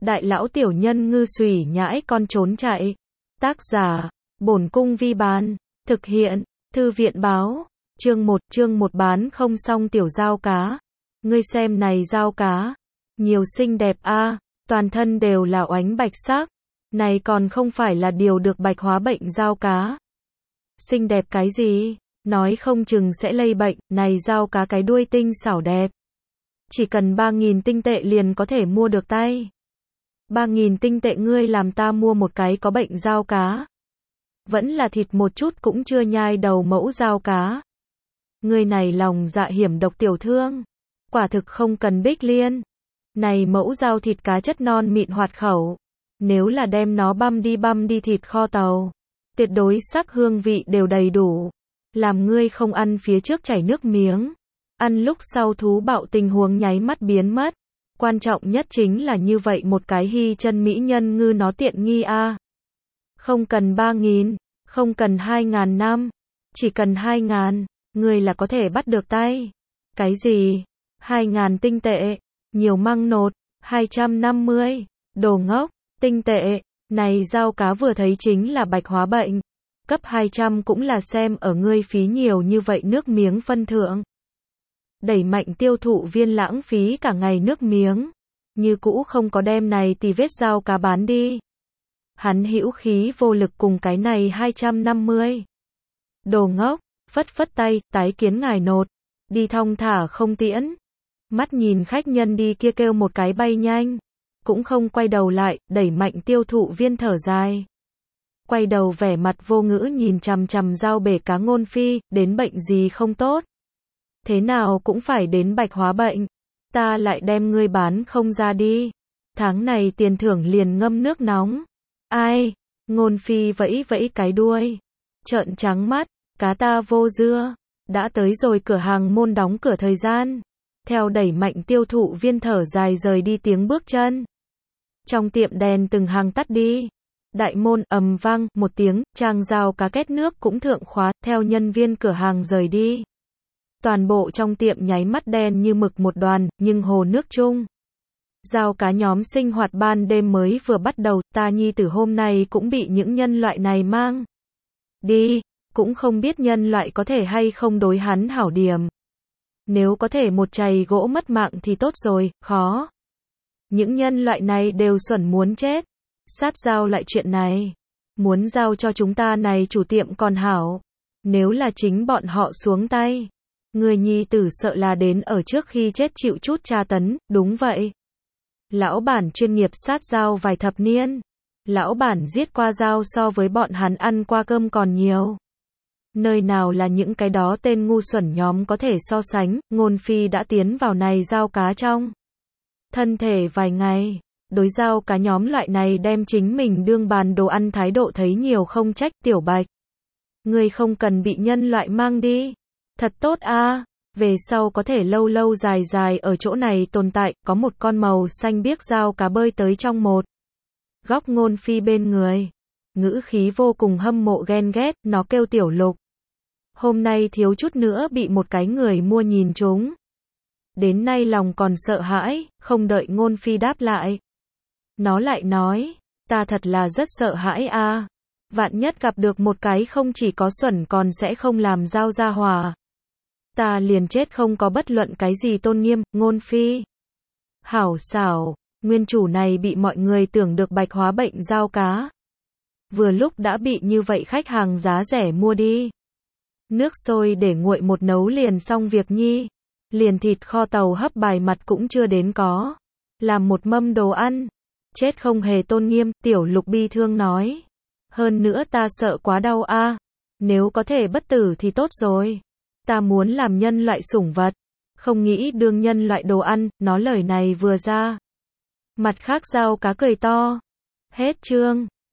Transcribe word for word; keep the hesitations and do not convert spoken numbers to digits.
đại lão tiểu nhân ngư xùy nhãi con trốn chạy. Tác giả, Bổn Cung Vi Bán. Thực hiện, Thư viện Báo. Chương một, chương một bán không xong tiểu dao cá. Ngươi xem này dao cá. Nhiều xinh đẹp a, toàn thân đều là oánh bạch sắc. Này còn không phải là điều được bạch hóa bệnh dao cá. Xinh đẹp cái gì? Nói không chừng sẽ lây bệnh, này dao cá cái đuôi tinh xảo đẹp. Chỉ cần ba nghìn tinh tệ liền có thể mua được tay. ba nghìn tinh tệ ngươi làm ta mua một cái có bệnh dao cá. Vẫn là thịt một chút cũng chưa nhai đầu mẫu dao cá. Ngươi này lòng dạ hiểm độc tiểu thương. Quả thực không cần bích liên. Này mẫu dao thịt cá chất non mịn hoạt khẩu. Nếu là đem nó băm đi băm đi thịt kho tàu. Tuyệt đối sắc hương vị đều đầy đủ. Làm ngươi không ăn phía trước chảy nước miếng. Ăn lúc sau thú bạo tình huống nháy mắt biến mất. Quan trọng nhất chính là như vậy một cái hy chân mỹ nhân ngư nó tiện nghi a. Không cần ba nghìn, không cần hai ngàn năm, chỉ cần hai ngàn, ngươi là có thể bắt được tay. Cái gì? Hai ngàn tinh tệ, nhiều măng nột, hai trăm năm mươi, đồ ngốc, tinh tệ, này dao cá vừa thấy chính là bạch hóa bệnh. Cấp hai trăm cũng là xem ở ngươi phí nhiều như vậy nước miếng phân thượng. Đẩy mạnh tiêu thụ viên lãng phí cả ngày nước miếng. Như cũ không có đem này tì vết dao cá bán đi. Hắn hữu khí vô lực cùng cái này hai trăm năm mươi. Đồ ngốc, phất phất tay, tái kiến ngài nột. Đi thong thả không tiễn. Mắt nhìn khách nhân đi kia kêu một cái bay nhanh. Cũng không quay đầu lại, đẩy mạnh tiêu thụ viên thở dài. Quay đầu vẻ mặt vô ngữ nhìn chằm chằm dao bể cá Ngôn Phi, đến bệnh gì không tốt. Thế nào cũng phải đến bạch hóa bệnh. Ta lại đem ngươi bán không ra đi. Tháng này tiền thưởng liền ngâm nước nóng. Ai? Ngôn Phi vẫy vẫy cái đuôi. Trợn trắng mắt, cá ta vô dưa. Đã tới rồi cửa hàng môn đóng cửa thời gian. Theo đẩy mạnh tiêu thụ viên thở dài rời đi tiếng bước chân. Trong tiệm đèn từng hàng tắt đi. Đại môn ầm vang một tiếng, trang dao cá két nước cũng thượng khóa, theo nhân viên cửa hàng rời đi. Toàn bộ trong tiệm nháy mắt đen như mực một đoàn, nhưng hồ nước chung. Dao cá nhóm sinh hoạt ban đêm mới vừa bắt đầu, ta nhi tử hôm nay cũng bị những nhân loại này mang đi, cũng không biết nhân loại có thể hay không đối hắn hảo điểm. Nếu có thể một chày gỗ mất mạng thì tốt rồi, khó. Những nhân loại này đều xuẩn muốn chết. Sát giao lại chuyện này. Muốn giao cho chúng ta này chủ tiệm còn hảo. Nếu là chính bọn họ xuống tay. Người nhi tử sợ là đến ở trước khi chết chịu chút tra tấn, đúng vậy. Lão bản chuyên nghiệp sát giao vài thập niên. Lão bản giết qua dao so với bọn hắn ăn qua cơm còn nhiều. Nơi nào là những cái đó tên ngu xuẩn nhóm có thể so sánh, Ngôn Phi đã tiến vào này dao cá trong thân thể vài ngày. Đối dao cá nhóm loại này đem chính mình đương bàn đồ ăn thái độ thấy nhiều không trách tiểu bạch. Ngươi không cần bị nhân loại mang đi. Thật tốt a, về sau có thể lâu lâu dài dài ở chỗ này tồn tại, có một con màu xanh biếc dao cá bơi tới trong một góc Ngôn Phi bên người. Ngữ khí vô cùng hâm mộ ghen ghét, nó kêu Tiểu Lục. Hôm nay thiếu chút nữa bị một cái người mua nhìn trúng. Đến nay lòng còn sợ hãi, không đợi Ngôn Phi đáp lại. Nó lại nói, ta thật là rất sợ hãi a. Vạn nhất gặp được một cái không chỉ có xuẩn còn sẽ không làm giao ra hòa. Ta liền chết không có bất luận cái gì tôn nghiêm, Ngôn Phi. Hảo xảo, nguyên chủ này bị mọi người tưởng được bạch hóa bệnh dao cá. Vừa lúc đã bị như vậy khách hàng giá rẻ mua đi. Nước sôi để nguội một nấu liền xong việc nhi. Liền thịt kho tàu hấp bài mặt cũng chưa đến có. Làm một mâm đồ ăn. Chết không hề tôn nghiêm, Tiểu Lục bi thương nói. Hơn nữa ta sợ quá đau a. Nếu có thể bất tử thì tốt rồi. Ta muốn làm nhân loại sủng vật. Không nghĩ đương nhân loại đồ ăn, nó lời này vừa ra. Mặt khác dao cá cười to. Hết chương.